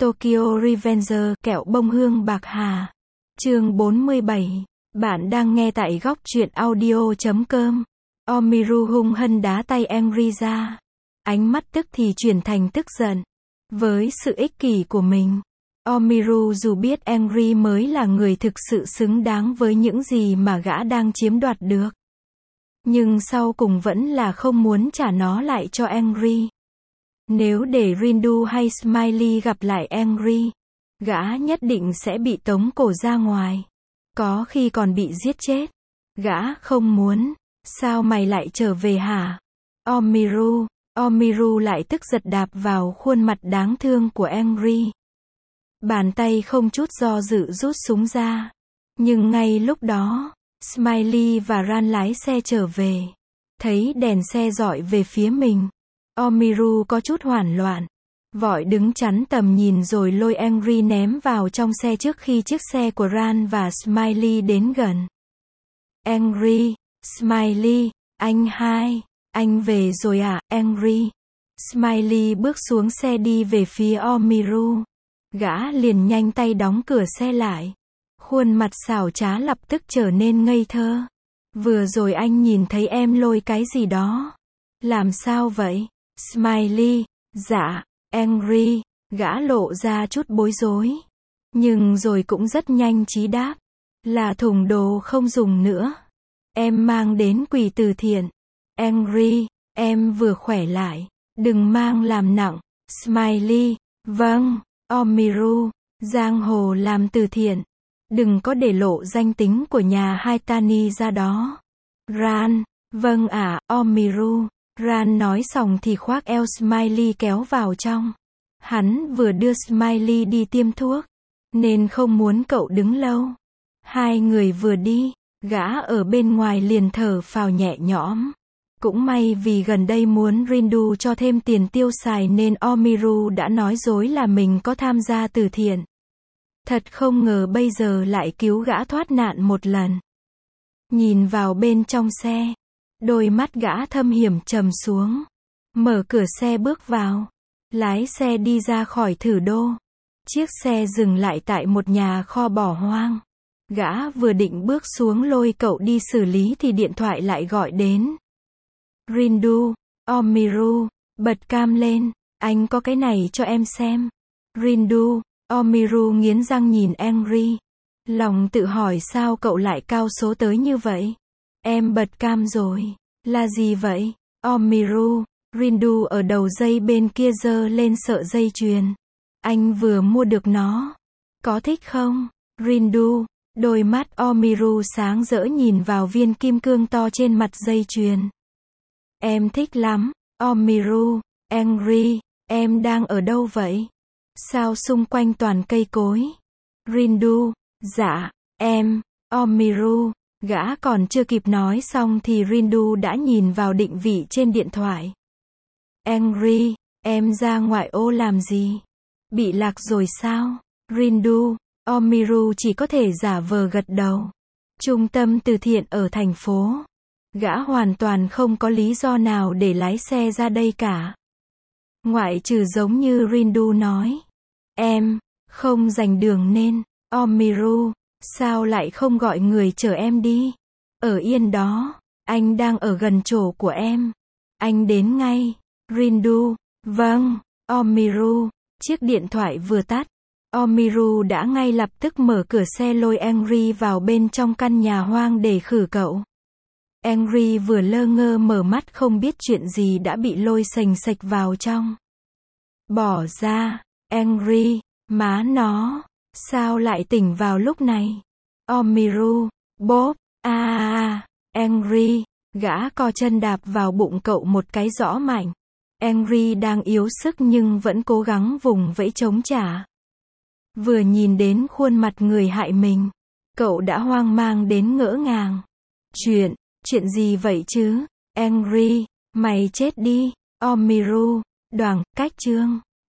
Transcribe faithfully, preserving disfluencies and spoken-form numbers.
Tokyo Revenger, kẹo bông hương bạc hà. Chương bốn mươi bảy. Bạn đang nghe tại góc truyện audio chấm com. Omiru hung hăng đá tay Henry ra. Ánh mắt tức thì chuyển thành tức giận. Với sự ích kỷ của mình, Omiru dù biết Henry mới là người thực sự xứng đáng với những gì mà gã đang chiếm đoạt được, nhưng sau cùng vẫn là không muốn trả nó lại cho Henry. Nếu để Rindu hay Smiley gặp lại Henry, gã nhất định sẽ bị tống cổ ra ngoài, có khi còn bị giết chết. Gã không muốn. Sao mày lại trở về hả? Omiru. Omiru lại tức giật đạp vào khuôn mặt đáng thương của Henry. Bàn tay không chút do dự rút súng ra. Nhưng ngay lúc đó, Smiley và Ran lái xe trở về. Thấy đèn xe dọi về phía mình, Omiru có chút hoảng loạn. Vội đứng chắn tầm nhìn rồi lôi Henry ném vào trong xe trước khi chiếc xe của Ran và Smiley đến gần. Henry, Smiley, anh hai, anh về rồi à, Henry? Smiley bước xuống xe đi về phía Omiru. Gã liền nhanh tay đóng cửa xe lại. Khuôn mặt xảo trá lập tức trở nên ngây thơ. Vừa rồi anh nhìn thấy em lôi cái gì đó. Làm sao vậy? Smiley, dạ, Henry, gã lộ ra chút bối rối. Nhưng rồi cũng rất nhanh trí đáp. Là thùng đồ không dùng nữa. Em mang đến quỹ từ thiện. Henry, em vừa khỏe lại. Đừng mang làm nặng. Smiley, vâng. Omiru, giang hồ làm từ thiện. Đừng có để lộ danh tính của nhà Haitani ra đó. Ran, vâng ạ, à, Omiru. Ran nói xong thì khoác eo Smiley kéo vào trong. Hắn vừa đưa Smiley đi tiêm thuốc, nên không muốn cậu đứng lâu. Hai người vừa đi, gã ở bên ngoài liền thở phào nhẹ nhõm. Cũng may vì gần đây muốn Rindu cho thêm tiền tiêu xài nên Omiru đã nói dối là mình có tham gia từ thiện. Thật không ngờ bây giờ lại cứu gã thoát nạn một lần. Nhìn vào bên trong xe, đôi mắt gã thâm hiểm trầm xuống. Mở cửa xe bước vào. Lái xe đi ra khỏi thử đô. Chiếc xe dừng lại tại một nhà kho bỏ hoang. Gã vừa định bước xuống lôi cậu đi xử lý thì điện thoại lại gọi đến. Rindu, Omiru, bật cam lên, anh có cái này cho em xem. Rindu, Omiru nghiến răng nhìn Henry. Lòng tự hỏi sao cậu lại cao số tới như vậy. Em bật cam rồi. Là gì vậy? Omiru, Rindu ở đầu dây bên kia giơ lên sợi dây chuyền. Anh vừa mua được nó. Có thích không? Rindu, đôi mắt Omiru sáng rỡ nhìn vào viên kim cương to trên mặt dây chuyền. Em thích lắm. Omiru, Henry, em đang ở đâu vậy? Sao xung quanh toàn cây cối? Rindu, dạ, em, Omiru, gã còn chưa kịp nói xong thì Rindu đã nhìn vào định vị trên điện thoại. Henry, em ra ngoại ô làm gì? Bị lạc rồi sao? Rindu, Omiru chỉ có thể giả vờ gật đầu. Trung tâm từ thiện ở thành phố. Gã hoàn toàn không có lý do nào để lái xe ra đây cả. Ngoại trừ giống như Rindu nói. Em, không dành đường nên. Omiru, sao lại không gọi người chở em đi? Ở yên đó, anh đang ở gần chỗ của em. Anh đến ngay. Rindu, vâng. Omiru, chiếc điện thoại vừa tắt. Omiru đã ngay lập tức mở cửa xe lôi Henry vào bên trong căn nhà hoang để khử cậu. Henry vừa lơ ngơ mở mắt không biết chuyện gì đã bị lôi sành sạch vào trong. Bỏ ra, Henry, má nó, sao lại tỉnh vào lúc này? Omiru, bốp, a a a, Henry, gã co chân đạp vào bụng cậu một cái rõ mạnh. Henry đang yếu sức nhưng vẫn cố gắng vùng vẫy chống trả. Vừa nhìn đến khuôn mặt người hại mình, cậu đã hoang mang đến ngỡ ngàng. Chuyện, chuyện gì vậy chứ? Henry, mày chết đi. Omiru, đoảng, cách chương.